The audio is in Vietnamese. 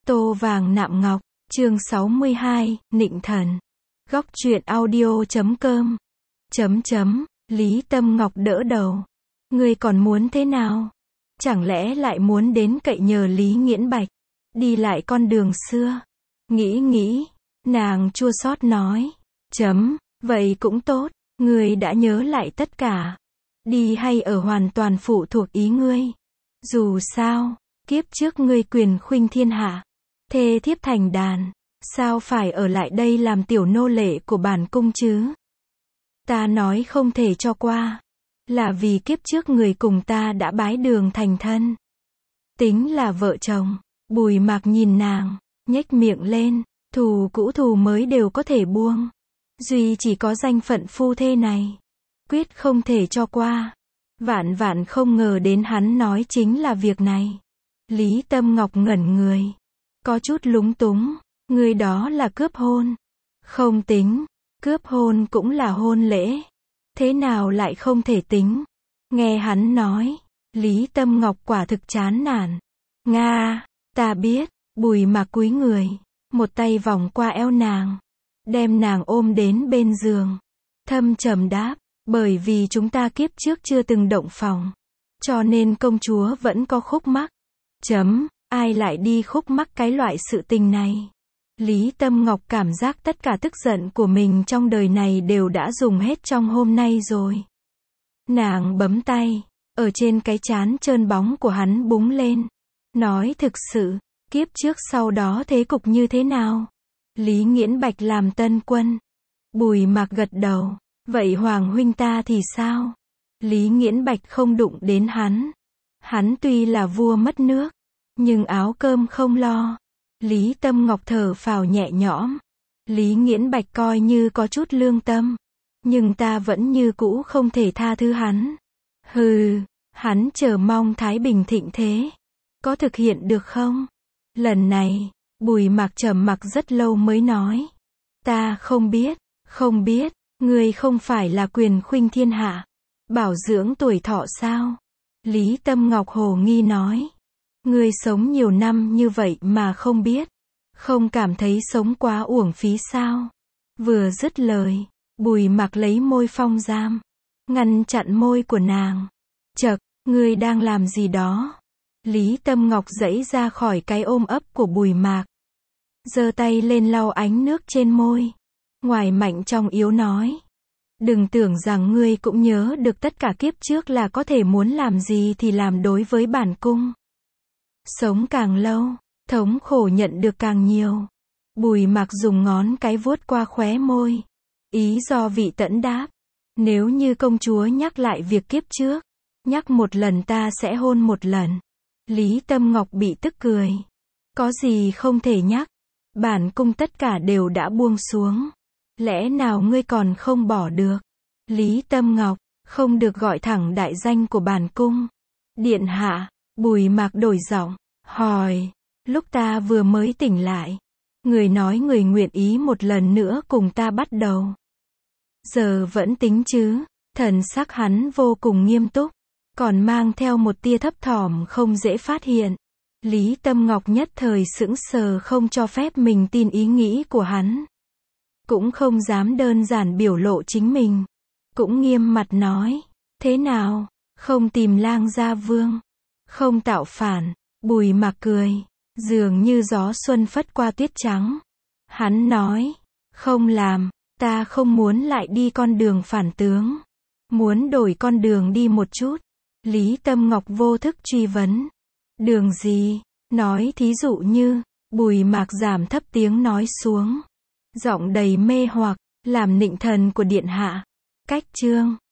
Tô vàng nạm ngọc, chương 62, Nịnh thần. Góc truyện audio.com. Lý Tâm Ngọc đỡ đầu. Ngươi còn muốn thế nào? Chẳng lẽ lại muốn đến cậy nhờ Lý Nghiễn Bạch, đi lại con đường xưa? Nghĩ, nàng chua xót nói. Vậy cũng tốt, ngươi đã nhớ lại tất cả. Đi hay ở hoàn toàn phụ thuộc ý ngươi. Dù sao, kiếp trước ngươi quyền khuynh thiên hạ, thê thiếp thành đàn, sao phải ở lại đây làm tiểu nô lệ của bản cung chứ? Ta nói không thể cho qua, là vì kiếp trước người cùng ta đã bái đường thành thân. Tính là vợ chồng. Bùi Mạc nhìn nàng, nhếch miệng lên, thù cũ thù mới đều có thể buông. Duy chỉ có danh phận phu thê này, quyết không thể cho qua. Vạn không ngờ đến hắn nói chính là việc này. Lý Tâm Ngọc ngẩn người, có chút lúng túng. Người đó là cướp hôn. Không tính, cướp hôn cũng là hôn lễ. Thế nào lại không thể tính? Nghe hắn nói, Lý Tâm Ngọc quả thực chán nản. Nga, ta biết. Bùi Mạc cúi người, một tay vòng qua eo nàng, đem nàng ôm đến bên giường. Thâm trầm đáp, bởi vì chúng ta kiếp trước chưa từng động phòng, cho nên công chúa vẫn có khúc mắc. Ai lại đi khúc mắc cái loại sự tình này? Lý Tâm Ngọc cảm giác tất cả tức giận của mình trong đời này đều đã dùng hết trong hôm nay rồi. Nàng bấm tay, ở trên cái trán trơn bóng của hắn búng lên. Nói thực sự, kiếp trước sau đó thế cục như thế nào? Lý Nghiễn Bạch làm tân quân. Bùi Mạc gật đầu. Vậy Hoàng huynh ta thì sao? Lý Nghiễn Bạch không đụng đến hắn. Hắn tuy là vua mất nước, nhưng áo cơm không lo. Lý Tâm Ngọc thở phào nhẹ nhõm. Lý Nghiễn Bạch coi như có chút lương tâm, nhưng ta vẫn như cũ không thể tha thứ hắn. Hừ, hắn chờ mong thái bình thịnh thế. Có thực hiện được không? Lần này, Bùi Mạc trầm mặc rất lâu mới nói. Ta không biết, ngươi không phải là quyền khuynh thiên hạ, bảo dưỡng tuổi thọ sao? Lý Tâm Ngọc hồ nghi nói. Ngươi sống nhiều năm như vậy mà không biết, không cảm thấy sống quá uổng phí sao? Vừa dứt lời, Bùi Mạc lấy môi phong giam, ngăn chặn môi của nàng. Chậc, ngươi đang làm gì đó? Lý Tâm Ngọc giãy ra khỏi cái ôm ấp của Bùi Mạc, giơ tay lên lau ánh nước trên môi, ngoài mạnh trong yếu nói. Đừng tưởng rằng ngươi cũng nhớ được tất cả kiếp trước là có thể muốn làm gì thì làm đối với bản cung. Sống càng lâu, thống khổ nhận được càng nhiều. Bùi Mạc dùng ngón cái vuốt qua khóe môi, ý do vị tẫn đáp. Nếu như công chúa nhắc lại việc kiếp trước, nhắc một lần ta sẽ hôn một lần. Lý Tâm Ngọc bị tức cười. Có gì không thể nhắc? Bản cung tất cả đều đã buông xuống. Lẽ nào ngươi còn không bỏ được? Lý Tâm Ngọc, không được gọi thẳng đại danh của bản cung. Điện hạ. Bùi Mạc đổi giọng, hỏi. Lúc ta vừa mới tỉnh lại, người nói người nguyện ý một lần nữa cùng ta bắt đầu. Giờ vẫn tính chứ? Thần sắc hắn vô cùng nghiêm túc, còn mang theo một tia thấp thỏm không dễ phát hiện. Lý Tâm Ngọc nhất thời sững sờ không cho phép mình tin ý nghĩ của hắn. Cũng không dám đơn giản biểu lộ chính mình. Cũng nghiêm mặt nói. Thế nào? Không tìm lang gia vương? Không tạo phản? Bùi Mạc cười, dường như gió xuân phất qua tuyết trắng. Hắn nói. Không làm, ta không muốn lại đi con đường phản tướng. Muốn đổi con đường đi một chút. Lý Tâm Ngọc vô thức truy vấn. Đường gì? Nói thí dụ như. Bùi Mạc giảm thấp tiếng nói xuống, giọng đầy mê hoặc. Làm nịnh thần của điện hạ. Cách chương